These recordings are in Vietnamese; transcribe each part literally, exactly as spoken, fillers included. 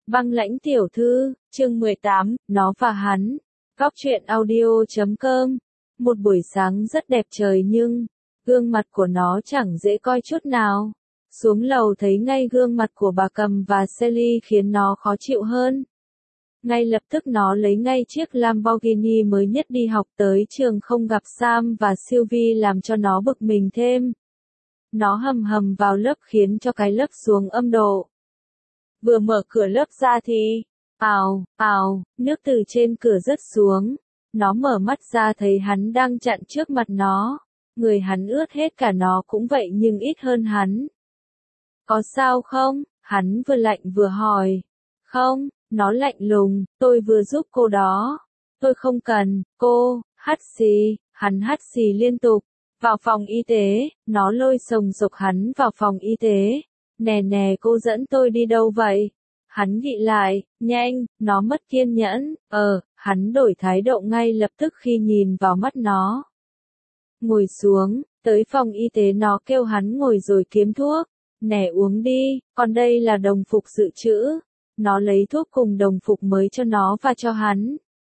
Băng lãnh tiểu thư, chương mười tám, nó và hắn. Góc truyện audio chấm com. Một buổi sáng rất đẹp trời nhưng, gương mặt của nó chẳng dễ coi chút nào. Xuống lầu thấy ngay gương mặt của bà Cầm và Sally khiến nó khó chịu hơn. Ngay lập tức nó lấy ngay chiếc Lamborghini mới nhất đi học tới trường không gặp Sam và Sylvie làm cho nó bực mình thêm. Nó hầm hầm vào lớp khiến cho cái lớp xuống âm độ. Vừa mở cửa lớp ra thì, ào, ào, nước từ trên cửa rớt xuống. Nó mở mắt ra thấy hắn đang chặn trước mặt nó. Người hắn ướt hết cả, nó cũng vậy nhưng ít hơn hắn. Có sao không? Hắn vừa lạnh vừa hỏi. Không, nó lạnh lùng, tôi vừa giúp cô đó. Tôi không cần, cô, hắt xì, hắn hắt xì liên tục. Vào phòng y tế, nó lôi sồng sộc hắn vào phòng y tế. Nè nè cô dẫn tôi đi đâu vậy? Hắn nghị lại, nhanh, nó mất kiên nhẫn, ờ, hắn đổi thái độ ngay lập tức khi nhìn vào mắt nó. Ngồi xuống, tới phòng y tế nó kêu hắn ngồi rồi kiếm thuốc. Nè uống đi, còn đây là đồng phục dự trữ. Nó lấy thuốc cùng đồng phục mới cho nó và cho hắn.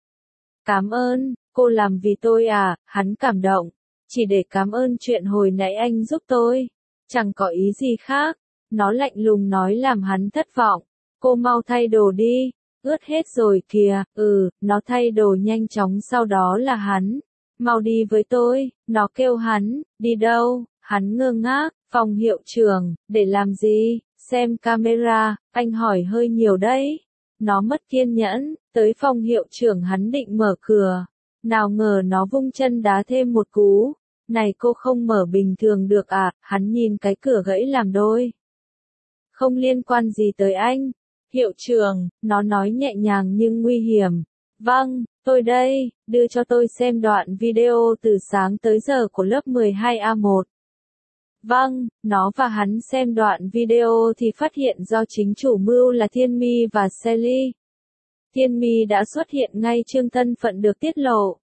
Cảm ơn, cô làm vì tôi à, hắn cảm động. Chỉ để cảm ơn chuyện hồi nãy anh giúp tôi. Chẳng có ý gì khác. Nó lạnh lùng nói làm hắn thất vọng. Cô mau thay đồ đi. Ướt hết rồi kìa. Ừ, nó thay đồ nhanh chóng sau đó là hắn. Mau đi với tôi. Nó kêu hắn. Đi đâu? Hắn ngơ ngác. Phòng hiệu trưởng. Để làm gì? Xem camera. Anh hỏi hơi nhiều đấy. Nó mất kiên nhẫn. Tới phòng hiệu trưởng hắn định mở cửa. Nào ngờ nó vung chân đá thêm một cú. Này cô không mở bình thường được à? Hắn nhìn cái cửa gãy làm đôi. Không liên quan gì tới anh. Hiệu trưởng, nó nói nhẹ nhàng nhưng nguy hiểm. Vâng, tôi đây, đưa cho tôi xem đoạn video từ sáng tới giờ của lớp mười hai A một. Vâng, nó và hắn xem đoạn video thì phát hiện do chính chủ mưu là Thiên Mi và Sally. Thiên Mi đã xuất hiện ngay chương thân phận được tiết lộ.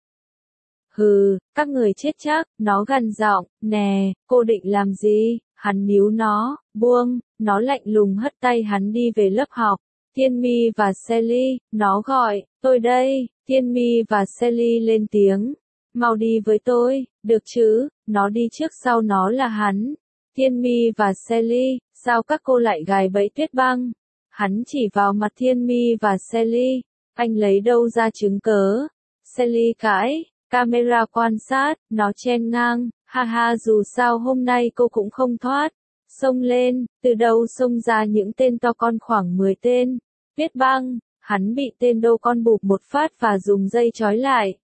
Hừ, các người chết chắc, nó gằn giọng, nè, cô định làm gì? Hắn níu nó, buông, nó lạnh lùng hất tay hắn đi về lớp học. Thiên Mi và Sally, nó gọi, tôi đây. Thiên Mi và Sally lên tiếng, mau đi với tôi, được chứ? Nó đi trước sau nó là hắn. Thiên Mi và Sally, sao các cô lại gài bẫy Tuyết Băng? Hắn chỉ vào mặt Thiên Mi và Sally, anh lấy đâu ra chứng cớ? Sally cãi, camera quan sát, nó chen ngang, ha ha dù sao hôm nay cô cũng không thoát. Xông lên, từ đâu xông ra những tên to con khoảng mười tên. Tuyết Băng, hắn bị tên đô con bụp một phát và dùng dây trói lại.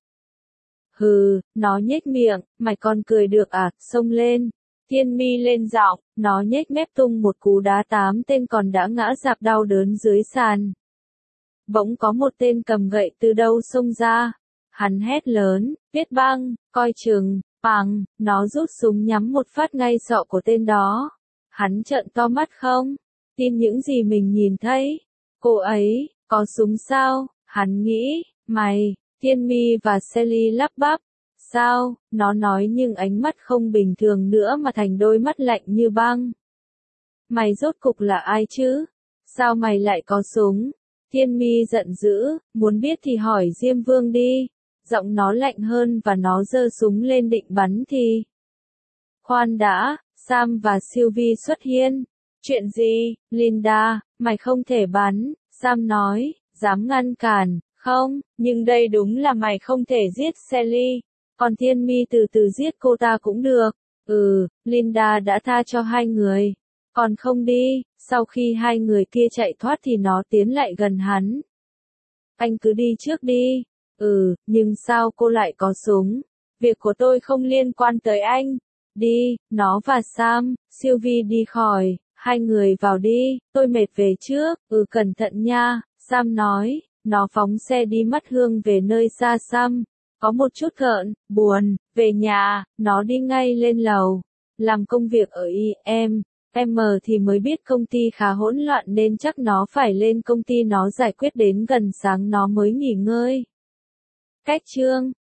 Hừ, nó nhếch miệng, mày còn cười được à, xông lên. Thiên Mi lên giọng, nó nhếch mép tung một cú đá tám tên còn đã ngã rạp đau đớn dưới sàn. Bỗng có một tên cầm gậy từ đâu xông ra. Hắn hét lớn, Tuyết Băng, coi chừng, bằng, nó rút súng nhắm một phát ngay sọ của tên đó. Hắn trợn to mắt không? Tin những gì mình nhìn thấy. Cô ấy, có súng sao? Hắn nghĩ, mày, Thiên Mi và Sally lắp bắp. Sao? Nó nói nhưng ánh mắt không bình thường nữa mà thành đôi mắt lạnh như băng. Mày rốt cục là ai chứ? Sao mày lại có súng? Thiên Mi giận dữ, muốn biết thì hỏi Diêm Vương đi. Giọng nó lạnh hơn và nó giơ súng lên định bắn thì. Khoan đã, Sam và Sylvie xuất hiện. Chuyện gì, Linda, mày không thể bắn, Sam nói, dám ngăn cản, không, nhưng đây đúng là mày không thể giết Sally. Còn Thiên Mi từ từ giết cô ta cũng được. Ừ, Linda đã tha cho hai người. Còn không đi, sau khi hai người kia chạy thoát thì nó tiến lại gần hắn. Anh cứ đi trước đi. Ừ, nhưng sao cô lại có súng? Việc của tôi không liên quan tới anh. Đi, nó và Sam, Sylvie đi khỏi, hai người vào đi, tôi mệt về trước, ừ cẩn thận nha, Sam nói, nó phóng xe đi mắt hương về nơi xa xăm, có một chút gợn, buồn, về nhà, nó đi ngay lên lầu, làm công việc ở i em, em thì mới biết công ty khá hỗn loạn nên chắc nó phải lên công ty nó giải quyết đến gần sáng nó mới nghỉ ngơi. Cách chương